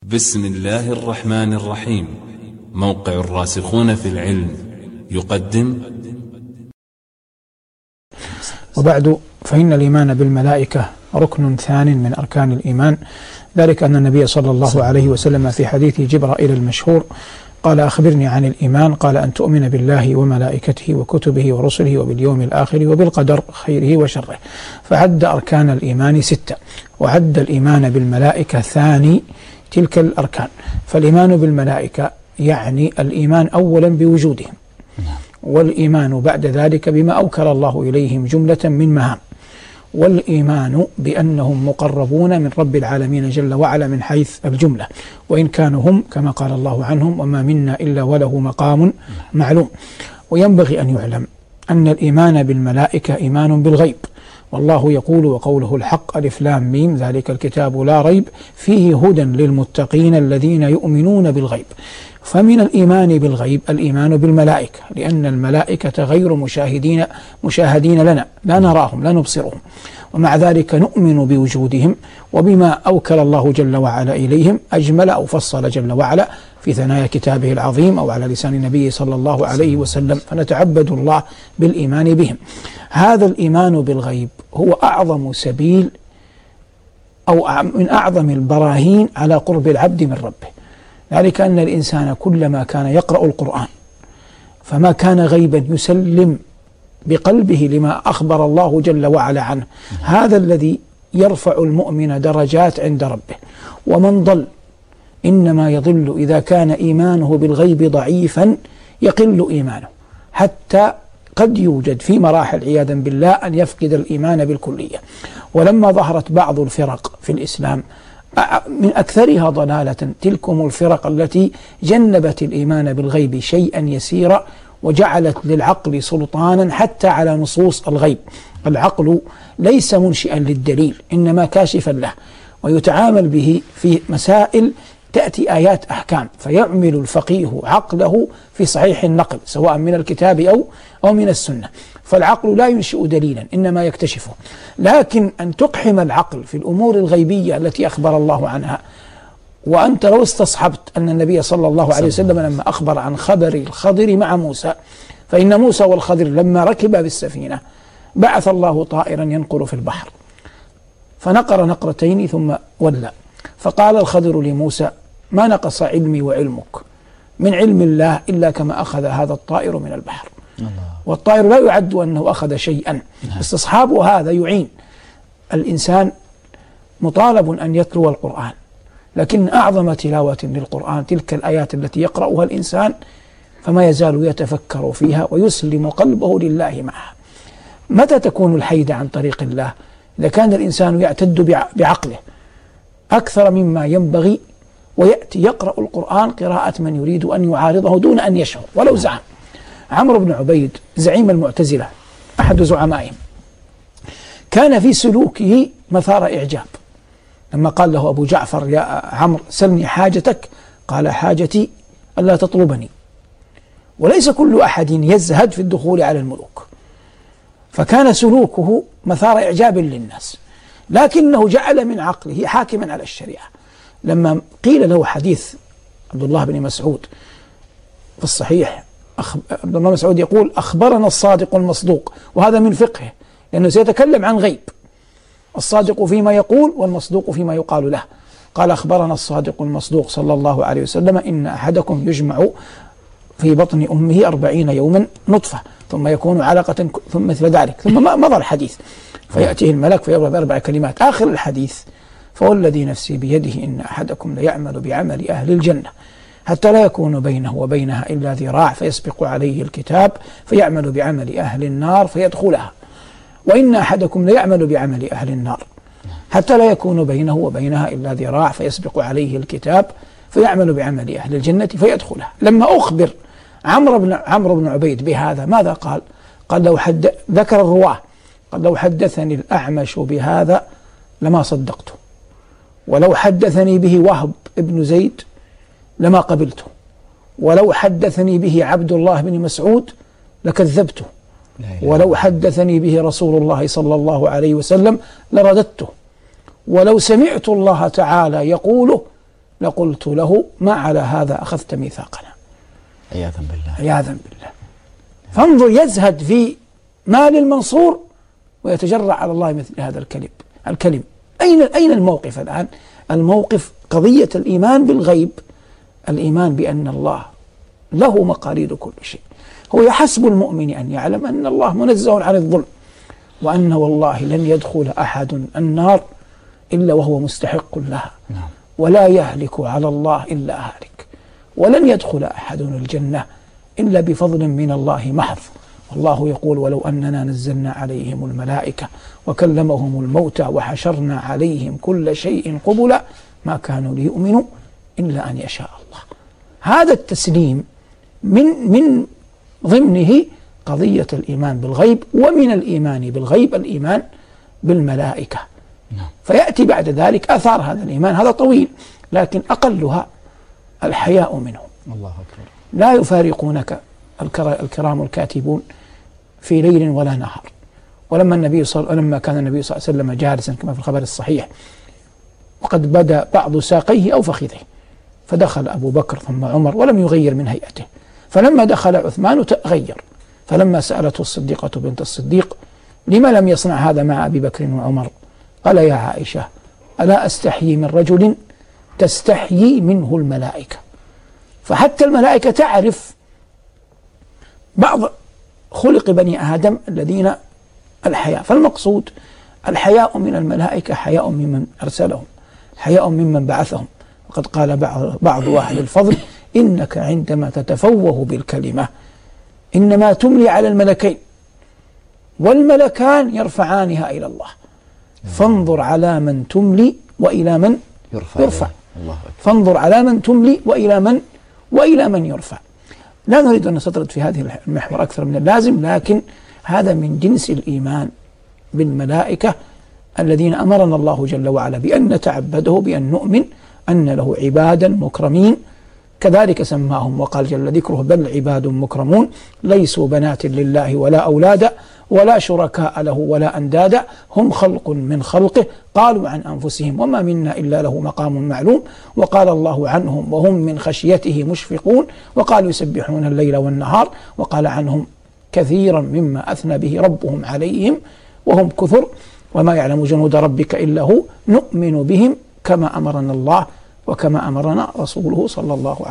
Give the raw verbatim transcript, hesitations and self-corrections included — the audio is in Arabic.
بسم الله الرحمن الرحيم. موقع الراسخون في العلم يقدم. وبعد، فإن الإيمان بالملائكة ركن ثان من أركان الإيمان، ذلك أن النبي صلى الله عليه وسلم في حديث جبرائيل المشهور قال: أخبرني عن الإيمان؟ قال: أن تؤمن بالله وملائكته وكتبه ورسله وباليوم الآخر وبالقدر خيره وشره. فعد أركان الإيمان ستة، وعد الإيمان بالملائكة ثاني تلك الأركان. فالإيمان بالملائكة يعني الإيمان أولا بوجودهم، والإيمان بعد ذلك بما أوكل الله إليهم جملة من مهام، والإيمان بأنهم مقربون من رب العالمين جل وعلا من حيث الجملة، وإن كانوا هم كما قال الله عنهم: وما منا إلا وله مقام معلوم. وينبغي أن يعلم أن الإيمان بالملائكة إيمان بالغيب، والله يقول: وقوله الحق ألف لام ميم ذلك الكتاب لا ريب فيه هدى للمتقين الذين يؤمنون بالغيب. فمن الإيمان بالغيب الإيمان بالملائكة، لأن الملائكة غير مشاهدين مشاهدين لنا، لا نراهم لا نبصرهم، ومع ذلك نؤمن بوجودهم وبما أوكل الله جل وعلا إليهم، أجمل أو فصل جل وعلا في ثنايا كتابه العظيم أو على لسان النبي صلى الله عليه وسلم، فنتعبد الله بالإيمان بهم. هذا الإيمان بالغيب هو أعظم سبيل أو من أعظم البراهين على قرب العبد من ربه، ذلك أن الإنسان كلما كان يقرأ القرآن فما كان غيبا يسلم بقلبه لما أخبر الله جل وعلا عنه، هذا الذي يرفع المؤمن درجات عند ربه. ومن ضل إنما يضل إذا كان إيمانه بالغيب ضعيفا يقل إيمانه، حتى قد يوجد في مراحل عياذا بالله أن يفقد الإيمان بالكلية. ولما ظهرت بعض الفرق في الإسلام من أكثرها ضلالة تلكم الفرق التي جنبت الإيمان بالغيب شيئا يسيرا، وجعلت للعقل سلطانا حتى على نصوص الغيب. العقل ليس منشئا للدليل، إنما كاشفا له، ويتعامل به في مسائل تأتي آيات أحكام، فيعمل الفقيه عقله في صحيح النقل سواء من الكتاب أو أو من السنة. فالعقل لا ينشئ دليلا، إنما يكتشفه. لكن أن تقحم العقل في الأمور الغيبية التي أخبر الله عنها، وأنت لو استصحبت أن النبي صلى الله عليه وسلم لما أخبر عن خبر الخضر مع موسى، فإن موسى والخضر لما ركبا بالسفينة بعث الله طائرا ينقر في البحر، فنقر نقرتين ثم ولى، فقال الخضر لموسى: ما نقص علمي وعلمك من علم الله إلا كما أخذ هذا الطائر من البحر. الله. والطائر لا يعد أنه أخذ شيئا. استصحاب هذا يعين الإنسان، مطالب أن يتلو القرآن، لكن أعظم تلاوة للقرآن تلك الآيات التي يقرأها الإنسان فما يزال يتفكر فيها ويسلم قلبه لله معها. متى تكون الحيدة عن طريق الله؟ إذا كان الإنسان يعتد بعقله أكثر مما ينبغي، ويأتي يقرأ القرآن قراءة من يريد أن يعارضه دون أن يشعر ولو زعم. عمرو بن عبيد زعيم المعتزلة أحد زعمائهم، كان في سلوكه مثار إعجاب. لما قال له أبو جعفر: يا عمرو سلني حاجتك، قال: حاجتي ألا تطلبني. وليس كل أحد يزهد في الدخول على الملوك، فكان سلوكه مثار إعجاب للناس، لكنه جعل من عقله حاكما على الشريعة. لما قيل له حديث عبد الله بن مسعود في الصحيح، عبد الله بن مسعود يقول: أخبرنا الصادق المصدوق، وهذا من فقهه لأنه سيتكلم عن غيب، الصادق فيما يقول والمصدوق فيما يقال له. قال: أخبرنا الصادق المصدوق صلى الله عليه وسلم: إن أحدكم يجمع في بطن أمه أربعين يوما نطفة ثم يكون علقة ثم مثل ذلك، ثم مضى الحديث، فيأتيه الملك فيضرب أربع كلمات. آخر الحديث: فوالذي نفسي بيده إن أحدكم ليعمل بعمل أهل الجنة حتى لا يكون بينه وبينها إلا ذراع فيسبق عليه الكتاب فيعمل بعمل أهل النار فيدخلها، وإن أحدكم ليعمل بعمل أهل النار حتى لا يكون بينه وبينها إلا ذراع فيسبق عليه الكتاب فيعمل بعمل أهل الجنة فيدخلها. لما أخبر عمرو بن عمرو بن عبيد بهذا ماذا قال؟ قال: لو حد ذكر الرواه قال: لو حدثني الأعمش بهذا لما صدقته، ولو حدثني به وهب ابن زيد لما قبلته، ولو حدثني به عبد الله بن مسعود لكذبته، ولو حدثني به رسول الله صلى الله عليه وسلم لرددته، ولو سمعت الله تعالى يقوله لقلت له ما على هذا أخذت ميثاقنا. عياذا بالله. عياذا بالله. فانظر، يزهد في مال المنصور ويتجرع على الله مثل هذا الكلم الكلم أين أين الموقف الآن؟ الموقف قضية الإيمان بالغيب، الإيمان بأن الله له مقاليد كل شيء. هو يحسب المؤمن أن يعلم أن الله منزه عن الظلم، وأن والله لن يدخل أحد النار إلا وهو مستحق لها، ولا يهلك على الله إلا هالك، ولن يدخل أحد الجنة إلا بفضل من الله محض. والله يقول ولو أننا نزلنا عليهم الملائكة وكلمهم الموتى وحشرنا عليهم كل شيء قبلا ما كانوا ليؤمنوا إلا أن يشاء الله. هذا التسليم من من ضمنه قضية الإيمان بالغيب، ومن الإيمان بالغيب الإيمان بالملائكة. فيأتي بعد ذلك آثار هذا الإيمان، هذا طويل، لكن أقلها الحياء منه. الله أكبر. لا يفارقونك الكرام الكاتبون في ليل ولا نهار. ولما النبي صل... لما كان النبي صلى الله عليه وسلم جالسا كما في الخبر الصحيح وقد بدا بعض ساقيه أو فخذيه، فدخل أبو بكر ثم عمر ولم يغير من هيئته، فلما دخل عثمان تغير، فلما سألته الصديقة بنت الصديق لما لم يصنع هذا مع أبي بكر وعمر؟ قال يا عائشة ألا أستحيي من رجل تستحيي منه الملائكة. فحتى الملائكة تعرف بعض خلق بني آدم الذين الحياء، فالمقصود الحياء من الملائكة حياء ممن أرسلهم، حياء ممن بعثهم. وقد قال بعض أهل الفضل إنك عندما تتفوه بالكلمة إنما تملي على الملكين، والملكان يرفعانها إلى الله، فانظر على من تملي وإلى من يرفع, يرفع. الله فانظر على من تملي وإلى من وإلى من يرفع. لا نريد أن نستطرد في هذه المحور أكثر من اللازم، لكن هذا من جنس الإيمان بالملائكة الذين أمرنا الله جل وعلا بأن نتعبده، بأن نؤمن أن له عبادا مكرمين، كذلك سماهم وقال جل ذكره بل عباد مكرمون ليسوا بنات لله ولا أولادا ولا شركاء له ولا أندادا هم خلق من خلقه قالوا عن أنفسهم وما منا إلا له مقام معلوم. وقال الله عنهم وهم من خشيته مشفقون وقالوا يسبحون الليل والنهار. وقال عنهم كثيرا مما أثنى به ربهم عليهم وهم كثر وما يعلم جنود ربك إلا هو نؤمن بهم كما أمرنا الله وكما أمرنا رسوله صلى الله عليه وسلم.